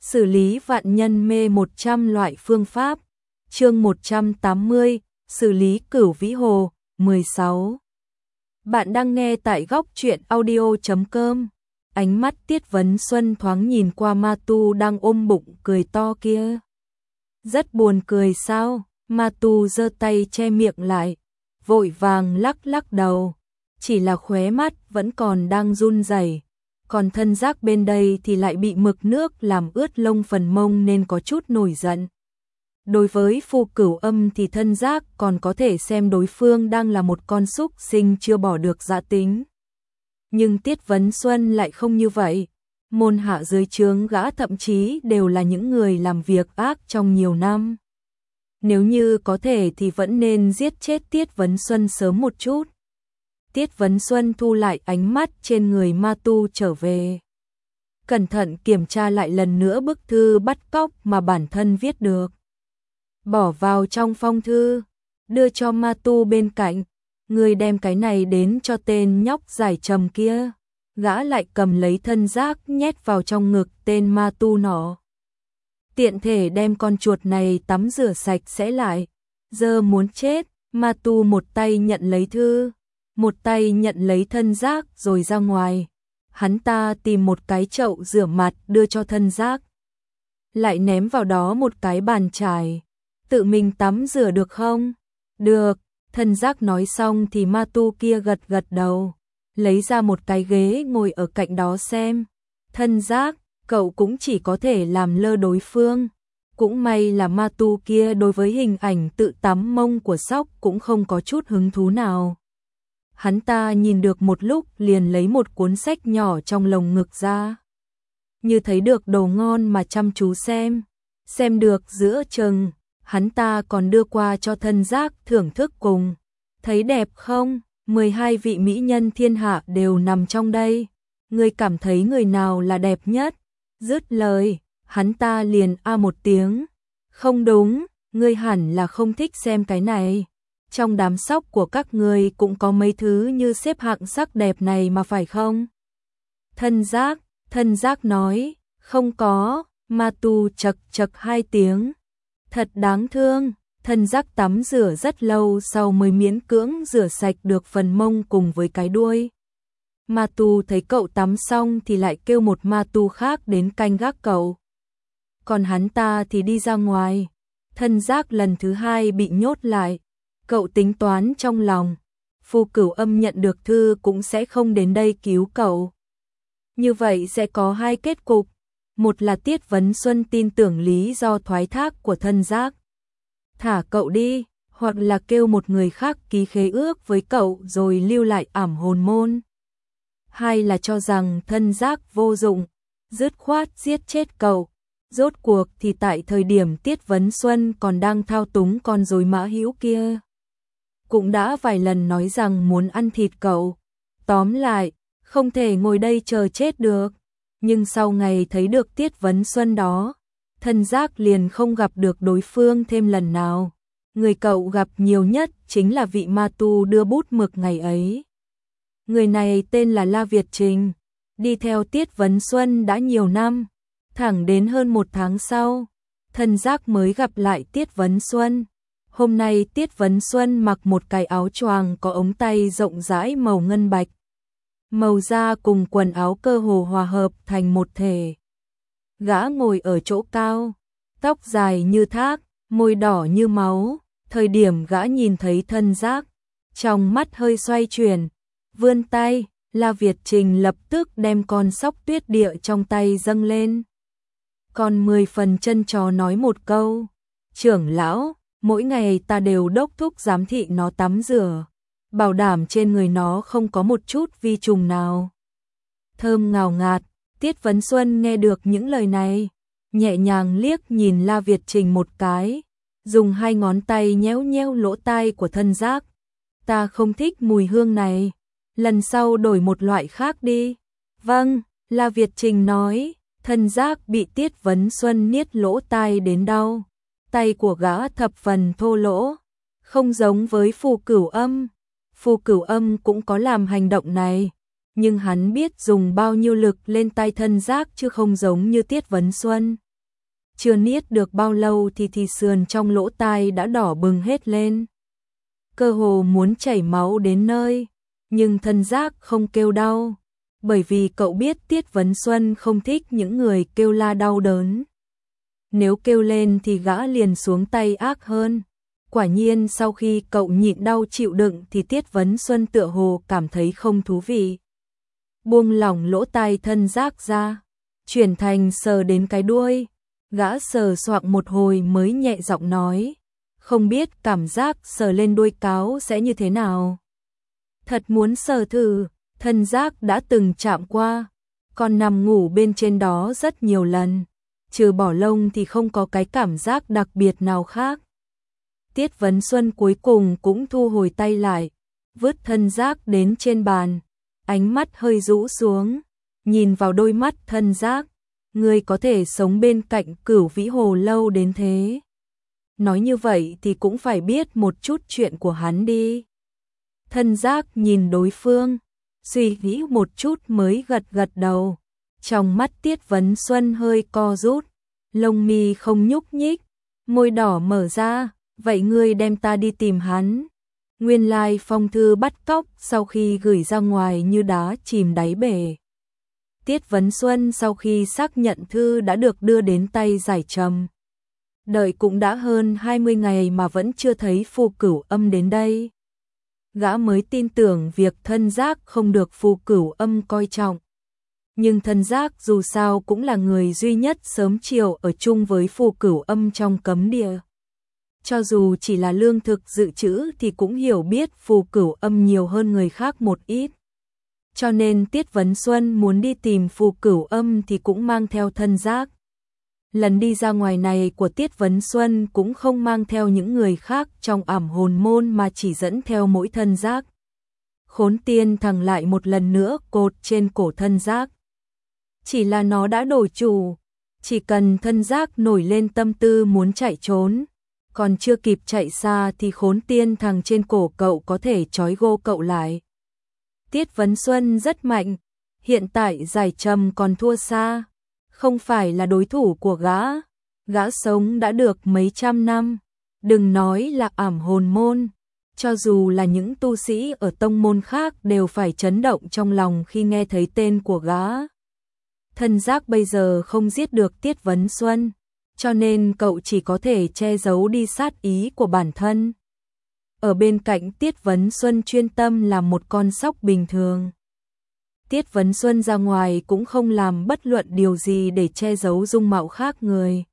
xử lý vạn nhân mê 100 loại phương pháp. Chương 180, xử lý Cửu Vĩ Hồ, 16. Bạn đang nghe tại góc truyện audio.com. Ánh mắt Tiết Vấn Xuân thoáng nhìn qua Ma Tu đang ôm bụng cười to kia. Rất buồn cười sao? Ma Tu giơ tay che miệng lại, vội vàng lắc lắc đầu, chỉ là khóe mắt vẫn còn đang run rẩy. Còn thân giác bên đây thì lại bị mực nước làm ướt lông phần mông nên có chút nổi giận. Đối với Phu Cửu Âm thì thân giác còn có thể xem đối phương đang là một con súc sinh chưa bỏ được dã tính. Nhưng Tiết Vấn Xuân lại không như vậy. Môn hạ dưới trướng gã thậm chí đều là những người làm việc ác trong nhiều năm. Nếu như có thể thì vẫn nên giết chết Tiết Vấn Xuân sớm một chút. Tiết Vấn Xuân thu lại ánh mắt trên người Ma Tu trở về. Cẩn thận kiểm tra lại lần nữa bức thư bắt cóc mà bản thân viết được. Bỏ vào trong phong thư, đưa cho Ma Tu bên cạnh. Người đem cái này đến cho tên nhóc giải trầm kia. Gã lại cầm lấy thân giác nhét vào trong ngực tên Ma Tu nọ. Tiện thể đem con chuột này tắm rửa sạch sẽ lại. Giờ muốn chết, Ma Tu một tay nhận lấy thư, một tay nhận lấy thân giác rồi ra ngoài. Hắn ta tìm một cái chậu rửa mặt đưa cho thân giác. Lại ném vào đó một cái bàn chải. Tự mình tắm rửa được không? Được, thân giác nói xong thì Ma Tu kia gật gật đầu. Lấy ra một cái ghế ngồi ở cạnh đó xem. Thân giác, cậu cũng chỉ có thể làm lơ đối phương. Cũng may là Ma Tu kia đối với hình ảnh tự tắm mông của sóc cũng không có chút hứng thú nào. Hắn ta nhìn được một lúc liền lấy một cuốn sách nhỏ trong lồng ngực ra. Như thấy được đồ ngon mà chăm chú xem. Xem được giữa chừng, hắn ta còn đưa qua cho thân giác thưởng thức cùng. Thấy đẹp không? 12 vị mỹ nhân thiên hạ đều nằm trong đây. Ngươi cảm thấy người nào là đẹp nhất? Dứt lời, hắn ta liền a một tiếng. Không đúng, ngươi hẳn là không thích xem cái này. Trong đám sóc của các ngươi cũng có mấy thứ như xếp hạng sắc đẹp này mà phải không? Thân giác nói, không có. Ma Tu chật chật 2 tiếng. Thật đáng thương. Thân giác tắm rửa rất lâu sau mới miễn cưỡng rửa sạch được phần mông cùng với cái đuôi. Ma Tu thấy cậu tắm xong thì lại kêu một Ma Tu khác đến canh gác cậu. Còn hắn ta thì đi ra ngoài. Thân giác lần thứ 2 bị nhốt lại. Cậu tính toán trong lòng. Phu Cửu Âm nhận được thư cũng sẽ không đến đây cứu cậu. Như vậy sẽ có 2 kết cục. Một là Tiết Vấn Xuân tin tưởng lý do thoái thác của thân giác, thả cậu đi, hoặc là kêu một người khác ký khế ước với cậu rồi lưu lại ảm hồn môn. Hai là cho rằng thân giác vô dụng, dứt khoát giết chết cậu. Rốt cuộc thì tại thời điểm Tiết Vấn Xuân còn đang thao túng con rối mã hữu kia, cũng đã vài lần nói rằng muốn ăn thịt cậu. Tóm lại, không thể ngồi đây chờ chết được. Nhưng sau ngày thấy được Tiết Vấn Xuân đó, thân giác liền không gặp được đối phương thêm lần nào. Người cậu gặp nhiều nhất chính là vị Ma Tu đưa bút mực ngày ấy. Người này tên là La Việt Trình, đi theo Tiết Vấn Xuân đã nhiều năm. Thẳng đến hơn 1 tháng sau, thân giác mới gặp lại Tiết Vấn Xuân. Hôm nay Tiết Vấn Xuân mặc một cái áo choàng có ống tay rộng rãi màu ngân bạch. Màu da cùng quần áo cơ hồ hòa hợp thành một thể. Gã ngồi ở chỗ cao, tóc dài như thác, môi đỏ như máu. Thời điểm gã nhìn thấy thân giác, trong mắt hơi xoay chuyển, vươn tay, La Việt Trình lập tức đem con sóc tuyết địa trong tay dâng lên. Còn 10 phần chân chó nói một câu, trưởng lão, mỗi ngày ta đều đốc thúc giám thị nó tắm rửa, bảo đảm trên người nó không có một chút vi trùng nào. Thơm ngào ngạt. Tiết Vấn Xuân nghe được những lời này, nhẹ nhàng liếc nhìn La Việt Trình một cái, dùng 2 ngón tay nhéo nhéo lỗ tai của thân giác. Ta không thích mùi hương này, lần sau đổi một loại khác đi. Vâng, La Việt Trình nói. Thân giác bị Tiết Vấn Xuân niết lỗ tai đến đau. Tay của gã thập phần thô lỗ, không giống với Phu Cửu Âm. Phu Cửu Âm cũng có làm hành động này, nhưng hắn biết dùng bao nhiêu lực lên tay thân giác chứ không giống như Tiết Vấn Xuân. chưa niết được bao lâu thì sườn trong lỗ tai đã đỏ bừng hết lên. Cơ hồ muốn chảy máu đến nơi, nhưng thân giác không kêu đau, bởi vì cậu biết Tiết Vấn Xuân không thích những người kêu la đau đớn. Nếu kêu lên thì gã liền xuống tay ác hơn. Quả nhiên sau khi cậu nhịn đau chịu đựng thì Tiết Vấn Xuân tựa hồ cảm thấy không thú vị. Buông lỏng lỗ tai thân giác ra, chuyển thành sờ đến cái đuôi. Gã sờ soạng một hồi mới nhẹ giọng nói, không biết cảm giác sờ lên đuôi cáo sẽ như thế nào. Thật muốn sờ thử, thân giác đã từng chạm qua, còn nằm ngủ bên trên đó rất nhiều lần, trừ bỏ lông thì không có cái cảm giác đặc biệt nào khác. Tiết Vấn Xuân cuối cùng cũng thu hồi tay lại, vứt thân giác đến trên bàn, ánh mắt hơi rũ xuống, nhìn vào đôi mắt thân giác. Ngươi có thể sống bên cạnh Cửu Vĩ Hồ lâu đến thế. Nói như vậy thì cũng phải biết một chút chuyện của hắn đi. Thân giác nhìn đối phương, suy nghĩ một chút mới gật gật đầu. Trong mắt Tiết Vấn Xuân hơi co rút, lông mi không nhúc nhích, môi đỏ mở ra, vậy ngươi đem ta đi tìm hắn. Nguyên lai phong thư bắt cóc sau khi gửi ra ngoài như đá chìm đáy bể. Tiết Vấn Xuân sau khi xác nhận thư đã được đưa đến tay Giải Trầm. Đợi cũng đã hơn 20 ngày mà vẫn chưa thấy Phù Cửu Âm đến đây. Gã mới tin tưởng việc thân giác không được Phù Cửu Âm coi trọng. Nhưng thân giác dù sao cũng là người duy nhất sớm chiều ở chung với Phù Cửu Âm trong cấm địa. Cho dù chỉ là lương thực dự trữ thì cũng hiểu biết Phù Cửu Âm nhiều hơn người khác một ít. Cho nên Tiết Vấn Xuân muốn đi tìm Phù Cửu Âm thì cũng mang theo thân giác. Lần đi ra ngoài này của Tiết Vấn Xuân cũng không mang theo những người khác trong ảm hồn môn mà chỉ dẫn theo mỗi thân giác. Khốn tiên thằng lại một lần nữa cột trên cổ thân giác. Chỉ là nó đã đổi chủ, chỉ cần thân giác nổi lên tâm tư muốn chạy trốn, còn chưa kịp chạy xa thì khốn tiên thằng trên cổ cậu có thể trói gô cậu lại. Tiết Vấn Xuân rất mạnh, hiện tại Giải Trầm còn thua xa, không phải là đối thủ của gã. Gã sống đã được mấy trăm năm, đừng nói là ảm hồn môn, cho dù là những tu sĩ ở tông môn khác đều phải chấn động trong lòng khi nghe thấy tên của gã. Thân giác bây giờ không giết được Tiết Vấn Xuân, cho nên cậu chỉ có thể che giấu đi sát ý của bản thân. Ở bên cạnh Tiết Vấn Xuân chuyên tâm làm một con sóc bình thường. Tiết Vấn Xuân ra ngoài cũng không làm bất luận điều gì để che giấu dung mạo khác người.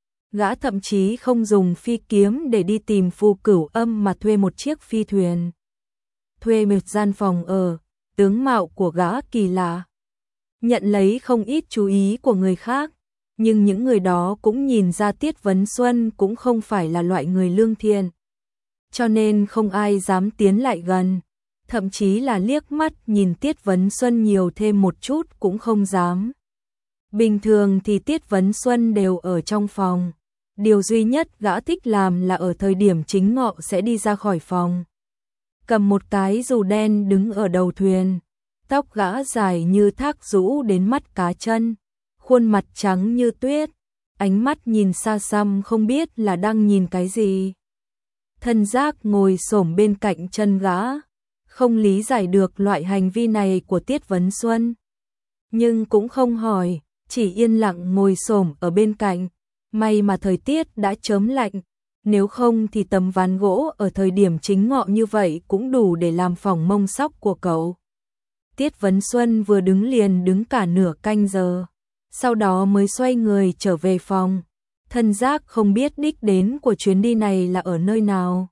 Gã thậm chí không dùng phi kiếm để đi tìm Phù Cửu Âm mà thuê một chiếc phi thuyền. Thuê một gian phòng ở, tướng mạo của gã kỳ lạ. Nhận lấy không ít chú ý của người khác, nhưng những người đó cũng nhìn ra Tiết Vấn Xuân cũng không phải là loại người lương thiện. Cho nên không ai dám tiến lại gần, thậm chí là liếc mắt nhìn Tiết Vấn Xuân nhiều thêm một chút cũng không dám. Bình thường thì Tiết Vấn Xuân đều ở trong phòng, điều duy nhất gã thích làm là ở thời điểm chính ngọ sẽ đi ra khỏi phòng. Cầm một cái dù đen đứng ở đầu thuyền, tóc gã dài như thác rũ đến mắt cá chân, khuôn mặt trắng như tuyết, ánh mắt nhìn xa xăm không biết là đang nhìn cái gì. Thân giác ngồi xổm bên cạnh chân gã, không lý giải được loại hành vi này của Tiết Vấn Xuân. Nhưng cũng không hỏi, chỉ yên lặng ngồi xổm ở bên cạnh. May mà thời tiết đã chớm lạnh, nếu không thì tấm ván gỗ ở thời điểm chính ngọ như vậy cũng đủ để làm phòng mông sóc của cậu. Tiết Vấn Xuân vừa đứng liền đứng cả nửa canh giờ, sau đó mới xoay người trở về phòng. Thân giác không biết đích đến của chuyến đi này là ở nơi nào.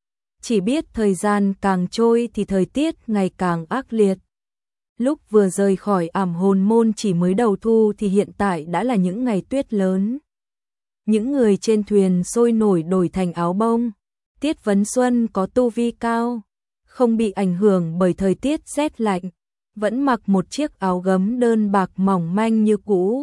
Chỉ biết thời gian càng trôi thì thời tiết ngày càng ác liệt. Lúc vừa rời khỏi ảm hồn môn chỉ mới đầu thu thì hiện tại đã là những ngày tuyết lớn. Những người trên thuyền sôi nổi đổi thành áo bông. Tiết Vấn Xuân có tu vi cao, không bị ảnh hưởng bởi thời tiết rét lạnh, vẫn mặc một chiếc áo gấm đơn bạc mỏng manh như cũ.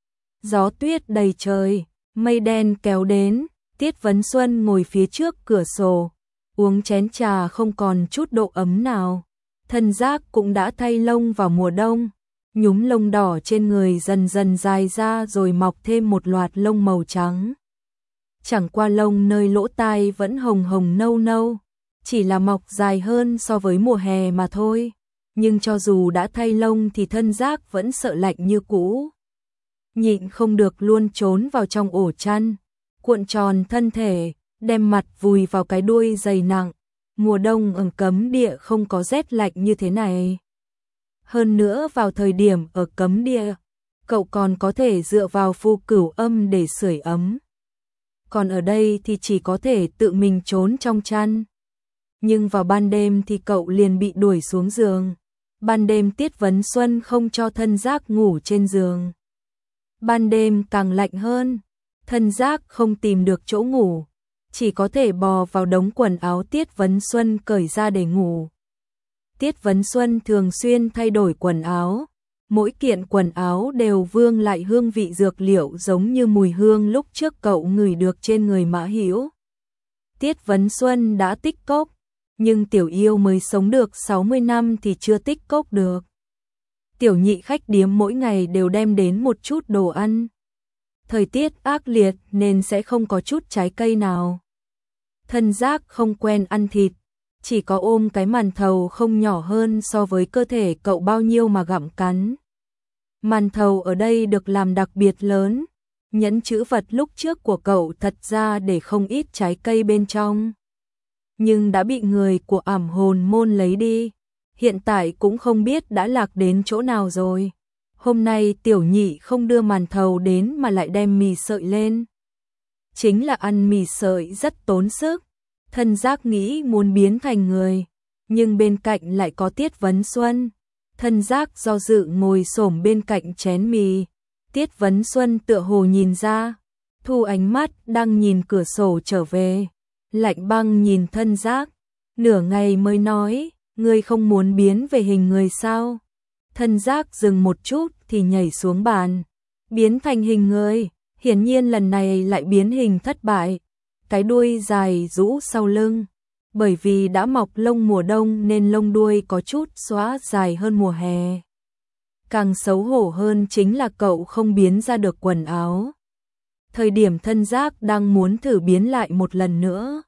Gió tuyết đầy trời, mây đen kéo đến, Tiết Vấn Xuân ngồi phía trước cửa sổ, uống chén trà không còn chút độ ấm nào. Thân giác cũng đã thay lông vào mùa đông, nhúm lông đỏ trên người dần dần dài ra rồi mọc thêm một loạt lông màu trắng. Chẳng qua lông nơi lỗ tai vẫn hồng hồng nâu nâu, chỉ là mọc dài hơn so với mùa hè mà thôi. Nhưng cho dù đã thay lông thì thân giác vẫn sợ lạnh như cũ. Nhịn không được luôn trốn vào trong ổ chăn, cuộn tròn thân thể, đem mặt vùi vào cái đuôi dày nặng. Mùa đông ở cấm địa không có rét lạnh như thế này. Hơn nữa vào thời điểm ở cấm địa, cậu còn có thể dựa vào phù cửu âm để sưởi ấm. Còn ở đây thì chỉ có thể tự mình trốn trong chăn. Nhưng vào ban đêm thì cậu liền bị đuổi xuống giường. Ban đêm Tiết Vấn Xuân không cho thân giác ngủ trên giường. Ban đêm càng lạnh hơn, thân giác không tìm được chỗ ngủ, chỉ có thể bò vào đống quần áo Tiết Vấn Xuân cởi ra để ngủ. Tiết Vấn Xuân thường xuyên thay đổi quần áo, mỗi kiện quần áo đều vương lại hương vị dược liệu giống như mùi hương lúc trước cậu ngửi được trên người Mã Hữu. Tiết Vấn Xuân đã tích cốc, nhưng tiểu yêu mới sống được 60 năm thì chưa tích cốc được. Tiểu nhị khách điếm mỗi ngày đều đem đến một chút đồ ăn. Thời tiết ác liệt nên sẽ không có chút trái cây nào. Thân giác không quen ăn thịt, chỉ có ôm cái màn thầu không nhỏ hơn so với cơ thể cậu bao nhiêu mà gặm cắn. Màn thầu ở đây được làm đặc biệt lớn, nhẫn trữ vật lúc trước của cậu thật ra để không ít trái cây bên trong. Nhưng đã bị người của Ảm Hồn Môn lấy đi, hiện tại cũng không biết đã lạc đến chỗ nào rồi. Hôm nay tiểu nhị không đưa màn thầu đến mà lại đem mì sợi lên. Chính là ăn mì sợi rất tốn sức, thân giác nghĩ muốn biến thành người, nhưng bên cạnh lại có Tiết Vấn Xuân. Thân giác do dự ngồi xổm bên cạnh chén mì. Tiết Vấn Xuân tựa hồ nhìn ra, thu ánh mắt đang nhìn cửa sổ trở về, lạnh băng nhìn thân giác, nửa ngày mới nói, ngươi không muốn biến về hình người sao? Thân giác dừng một chút thì nhảy xuống bàn, biến thành hình người, hiển nhiên lần này lại biến hình thất bại. Cái đuôi dài rũ sau lưng, bởi vì đã mọc lông mùa đông nên lông đuôi có chút xóa dài hơn mùa hè. Càng xấu hổ hơn chính là cậu không biến ra được quần áo. Thời điểm thân giác đang muốn thử biến lại một lần nữa.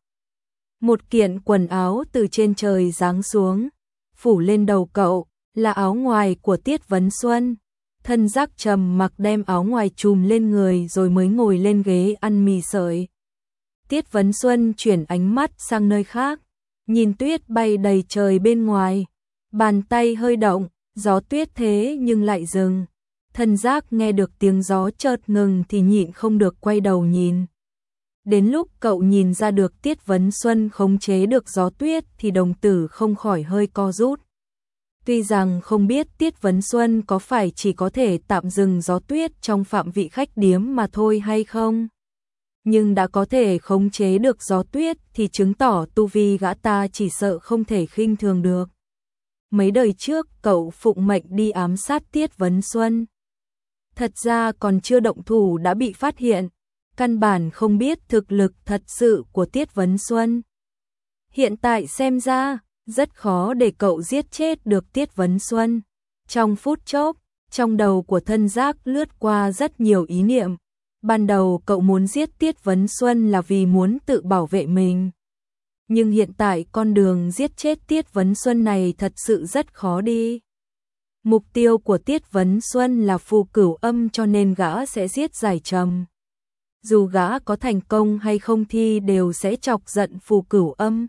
Một kiện quần áo từ trên trời giáng xuống, phủ lên đầu cậu, là áo ngoài của Tiết Vấn Xuân. Thân giác trầm mặc đem áo ngoài trùm lên người rồi mới ngồi lên ghế ăn mì sợi. Tiết Vấn Xuân chuyển ánh mắt sang nơi khác, nhìn tuyết bay đầy trời bên ngoài, bàn tay hơi động, gió tuyết thế nhưng lại dừng. Thân giác nghe được tiếng gió chợt ngừng thì nhịn không được quay đầu nhìn. Đến lúc cậu nhìn ra được Tiết Vấn Xuân khống chế được gió tuyết thì đồng tử không khỏi hơi co rút. Tuy rằng không biết Tiết Vấn Xuân có phải chỉ có thể tạm dừng gió tuyết trong phạm vị khách điếm mà thôi hay không, nhưng đã có thể khống chế được gió tuyết thì chứng tỏ tu vi gã ta chỉ sợ không thể khinh thường được. Mấy đời trước cậu phụng mệnh đi ám sát Tiết Vấn Xuân. Thật ra còn chưa động thủ đã bị phát hiện, căn bản không biết thực lực thật sự của Tiết Vấn Xuân. Hiện tại xem ra, rất khó để cậu giết chết được Tiết Vấn Xuân. Trong phút chốc, trong đầu của thân giác lướt qua rất nhiều ý niệm. Ban đầu cậu muốn giết Tiết Vấn Xuân là vì muốn tự bảo vệ mình. Nhưng hiện tại con đường giết chết Tiết Vấn Xuân này thật sự rất khó đi. Mục tiêu của Tiết Vấn Xuân là phù cửu âm cho nên gã sẽ giết Giải Trầm. Dù gã có thành công hay không thì đều sẽ chọc giận phù cửu âm.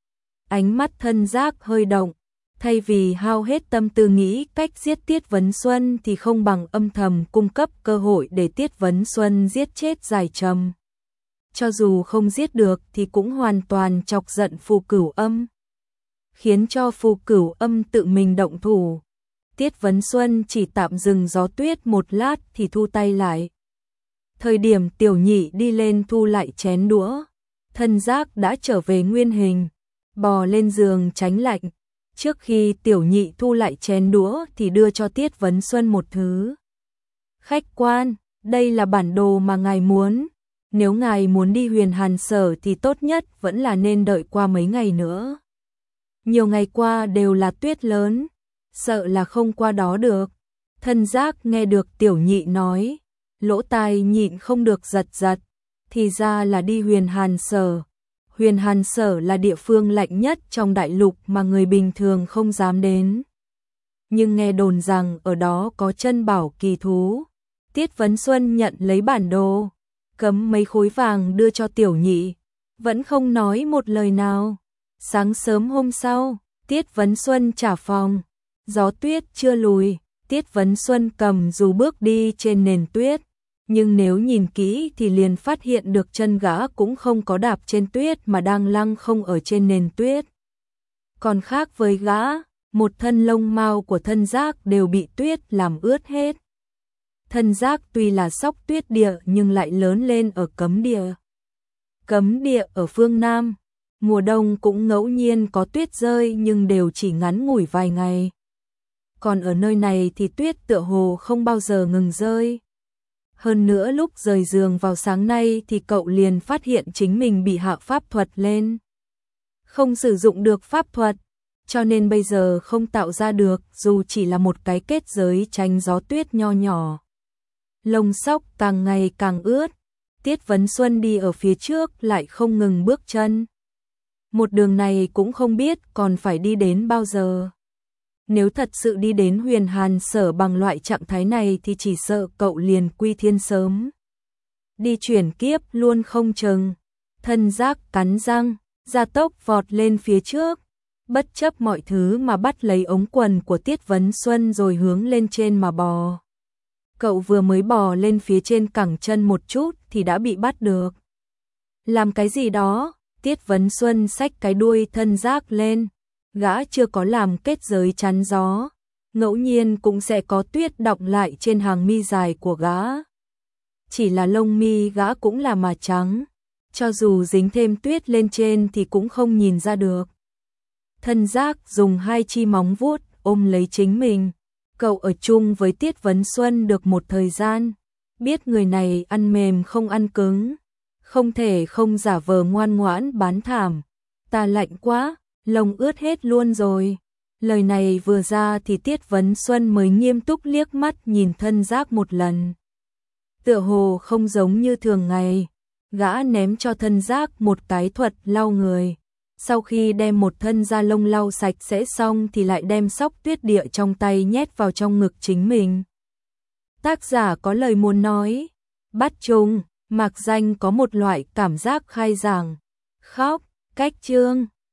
Ánh mắt thân giác hơi động, thay vì hao hết tâm tư nghĩ cách giết Tiết Vấn Xuân thì không bằng âm thầm cung cấp cơ hội để Tiết Vấn Xuân giết chết Giải Trầm. Cho dù không giết được thì cũng hoàn toàn chọc giận phù cửu âm, khiến cho phù cửu âm tự mình động thủ. Tiết Vấn Xuân chỉ tạm dừng gió tuyết một lát thì thu tay lại. Thời điểm tiểu nhị đi lên thu lại chén đũa, thân giác đã trở về nguyên hình, bò lên giường tránh lạnh. Trước khi tiểu nhị thu lại chén đũa thì đưa cho Tiết Vấn Xuân một thứ. Khách quan, đây là bản đồ mà ngài muốn. Nếu ngài muốn đi Huyền Hàn Sở thì tốt nhất vẫn là nên đợi qua mấy ngày nữa. Nhiều ngày qua đều là tuyết lớn, sợ là không qua đó được. Thân giác nghe được Tiểu Nhị nói, lỗ tai nhịn không được giật giật, thì ra là đi Huyền Hàn Sở. Huyền Hàn Sở là địa phương lạnh nhất trong đại lục mà người bình thường không dám đến. Nhưng nghe đồn rằng ở đó có chân bảo kỳ thú. Tiết Vấn Xuân nhận lấy bản đồ, cấm mấy khối vàng đưa cho Tiểu Nhị, vẫn không nói một lời nào. Sáng sớm hôm sau, Tiết Vấn Xuân trả phòng, gió tuyết chưa lùi, Tiết Vấn Xuân cầm dù bước đi trên nền tuyết, nhưng nếu nhìn kỹ thì liền phát hiện được chân gã cũng không có đạp trên tuyết mà đang lăng không ở trên nền tuyết. Còn khác với gã, một thân lông mao của thân giác đều bị tuyết làm ướt hết. Thân giác tuy là sóc tuyết địa nhưng lại lớn lên ở cấm địa. Cấm địa ở phương Nam, mùa đông cũng ngẫu nhiên có tuyết rơi nhưng đều chỉ ngắn ngủi vài ngày. Còn ở nơi này thì tuyết tựa hồ không bao giờ ngừng rơi. Hơn nữa lúc rời giường vào sáng nay thì cậu liền phát hiện chính mình bị hạ pháp thuật lên. Không sử dụng được pháp thuật, cho nên bây giờ không tạo ra được dù chỉ là một cái kết giới tránh gió tuyết nho nhỏ. Lông sóc càng ngày càng ướt, Tiết Vấn Xuân đi ở phía trước lại không ngừng bước chân. Một đường này cũng không biết còn phải đi đến bao giờ. Nếu thật sự đi đến Huyền Hàn Sở bằng loại trạng thái này thì chỉ sợ cậu liền quy thiên sớm. Đi chuyển kiếp luôn không chừng. Thân giác cắn răng, gia tốc vọt lên phía trước, bất chấp mọi thứ mà bắt lấy ống quần của Tiết Vấn Xuân rồi hướng lên trên mà bò. Cậu vừa mới bò lên phía trên cẳng chân một chút thì đã bị bắt được. Làm cái gì đó? Tiết Vấn Xuân xách cái đuôi thân giác lên. Gã chưa có làm kết giới chắn gió, ngẫu nhiên cũng sẽ có tuyết đọng lại trên hàng mi dài của gã. Chỉ là lông mi gã cũng là mà trắng, cho dù dính thêm tuyết lên trên thì cũng không nhìn ra được. Thân giác dùng hai chi móng vuốt ôm lấy chính mình. Cậu ở chung với Tiết Vấn Xuân được một thời gian, biết người này ăn mềm không ăn cứng, không thể không giả vờ ngoan ngoãn bán thảm. Ta lạnh quá, lông ướt hết luôn rồi. Lời này vừa ra thì Tiết Vấn Xuân mới nghiêm túc liếc mắt nhìn thân giác một lần. Tựa hồ không giống như thường ngày, gã ném cho thân giác một cái thuật lau người. Sau khi đem một thân da lông lau sạch sẽ xong thì lại đem sóc tuyết địa trong tay nhét vào trong ngực chính mình. Tác giả có lời muốn nói, bắt chung, Mạc Danh có một loại cảm giác khai giảng, khóc, cách chương.